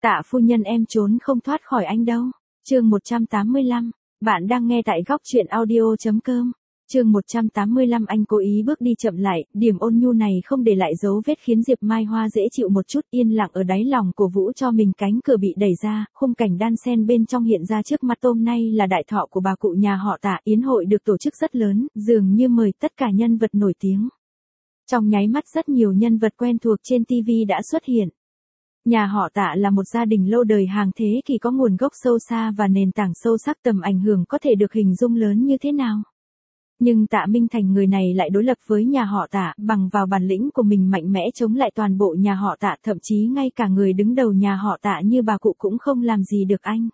Tạ phu nhân em trốn không thoát khỏi anh đâu. Chương 185, bạn đang nghe tại góc truyện audio.com. Chương 185 anh cố ý bước đi chậm lại, điểm ôn nhu này không để lại dấu vết khiến Diệp Mai Hoa dễ chịu một chút, yên lặng ở đáy lòng cổ vũ cho mình. Cánh cửa bị đẩy ra, khung cảnh đan xen bên trong hiện ra trước mắt. Hôm nay là đại thọ của bà cụ nhà họ Tạ, yến hội được tổ chức rất lớn, dường như mời tất cả nhân vật nổi tiếng. Trong nháy mắt rất nhiều nhân vật quen thuộc trên TV đã xuất hiện. Nhà họ Tạ là một gia đình lâu đời hàng thế kỷ có nguồn gốc sâu xa và nền tảng sâu sắc, tầm ảnh hưởng có thể được hình dung lớn như thế nào. Nhưng Tạ Minh Thành người này lại đối lập với nhà họ Tạ, bằng vào bản lĩnh của mình mạnh mẽ chống lại toàn bộ nhà họ Tạ, thậm chí ngay cả người đứng đầu nhà họ Tạ như bà cụ cũng không làm gì được anh.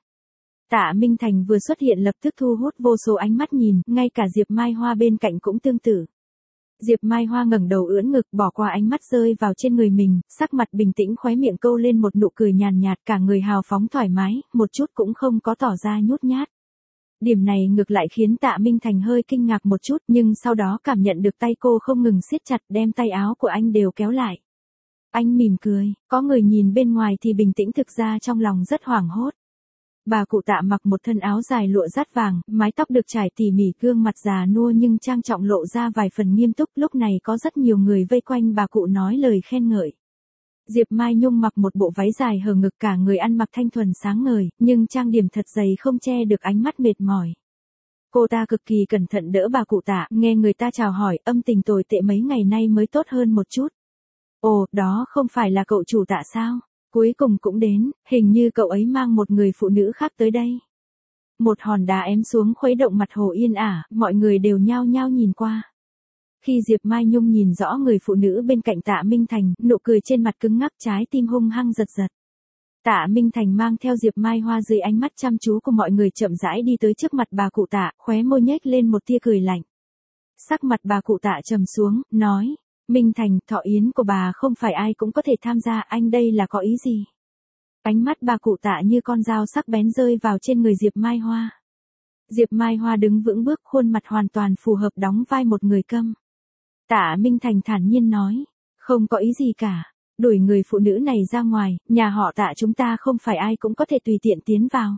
Tạ Minh Thành vừa xuất hiện lập tức thu hút vô số ánh mắt nhìn, ngay cả Diệp Mai Hoa bên cạnh cũng tương tự. Diệp Mai Hoa ngẩng đầu ưỡn ngực, bỏ qua ánh mắt rơi vào trên người mình, sắc mặt bình tĩnh, khóe miệng câu lên một nụ cười nhàn nhạt, cả người hào phóng thoải mái, một chút cũng không có tỏ ra nhút nhát. Điểm này ngược lại khiến Tạ Minh Thành hơi kinh ngạc một chút, nhưng sau đó cảm nhận được tay cô không ngừng siết chặt, đem tay áo của anh đều kéo lại. Anh mỉm cười, có người nhìn bên ngoài thì bình tĩnh, thực ra trong lòng rất hoảng hốt. Bà cụ Tạ mặc một thân áo dài lụa dát vàng, mái tóc được trải tỉ mỉ, gương mặt già nua nhưng trang trọng lộ ra vài phần nghiêm túc. Lúc này có rất nhiều người vây quanh bà cụ nói lời khen ngợi. Diệp Mai Nhung mặc một bộ váy dài hở ngực, cả người ăn mặc thanh thuần sáng ngời, nhưng trang điểm thật dày không che được ánh mắt mệt mỏi. Cô ta cực kỳ cẩn thận đỡ bà cụ Tạ, nghe người ta chào hỏi, âm tình tồi tệ mấy ngày nay mới tốt hơn một chút. Ồ, đó không phải là cậu chủ Tạ sao? Cuối cùng cũng đến, hình như cậu ấy mang một người phụ nữ khác tới đây. Một hòn đá ém xuống khuấy động mặt hồ yên ả, mọi người đều nhao nhao nhìn qua. Khi Diệp Mai Nhung nhìn rõ người phụ nữ bên cạnh Tạ Minh Thành, nụ cười trên mặt cứng ngắc, trái tim hung hăng giật giật. Tạ Minh Thành mang theo Diệp Mai Hoa dưới ánh mắt chăm chú của mọi người chậm rãi đi tới trước mặt bà cụ Tạ, khóe môi nhếch lên một tia cười lạnh. Sắc mặt bà cụ Tạ trầm xuống, nói: Minh Thành, thọ yến của bà không phải ai cũng có thể tham gia, anh đây là có ý gì? Ánh mắt bà cụ Tạ như con dao sắc bén rơi vào trên người Diệp Mai Hoa. Diệp Mai Hoa đứng vững bước, khuôn mặt hoàn toàn phù hợp đóng vai một người câm. Tạ Minh Thành thản nhiên nói: không có ý gì cả, đuổi người phụ nữ này ra ngoài, nhà họ Tạ chúng ta không phải ai cũng có thể tùy tiện tiến vào.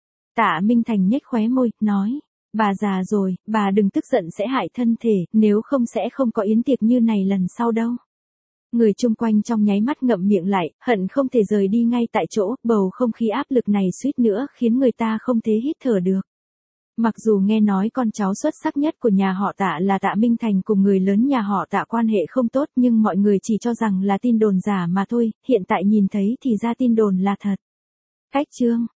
Tạ Minh Thành nhếch khóe môi, nói: bà già rồi, bà đừng tức giận sẽ hại thân thể, nếu không sẽ không có yến tiệc như này lần sau đâu. Người chung quanh trong nháy mắt ngậm miệng lại, hận không thể rời đi ngay tại chỗ, bầu không khí áp lực này suýt nữa khiến người ta không thể hít thở được. Mặc dù nghe nói con cháu xuất sắc nhất của nhà họ Tạ là Tạ Minh Thành cùng người lớn nhà họ Tạ quan hệ không tốt, nhưng mọi người chỉ cho rằng là tin đồn giả mà thôi, hiện tại nhìn thấy thì ra tin đồn là thật. Cách chương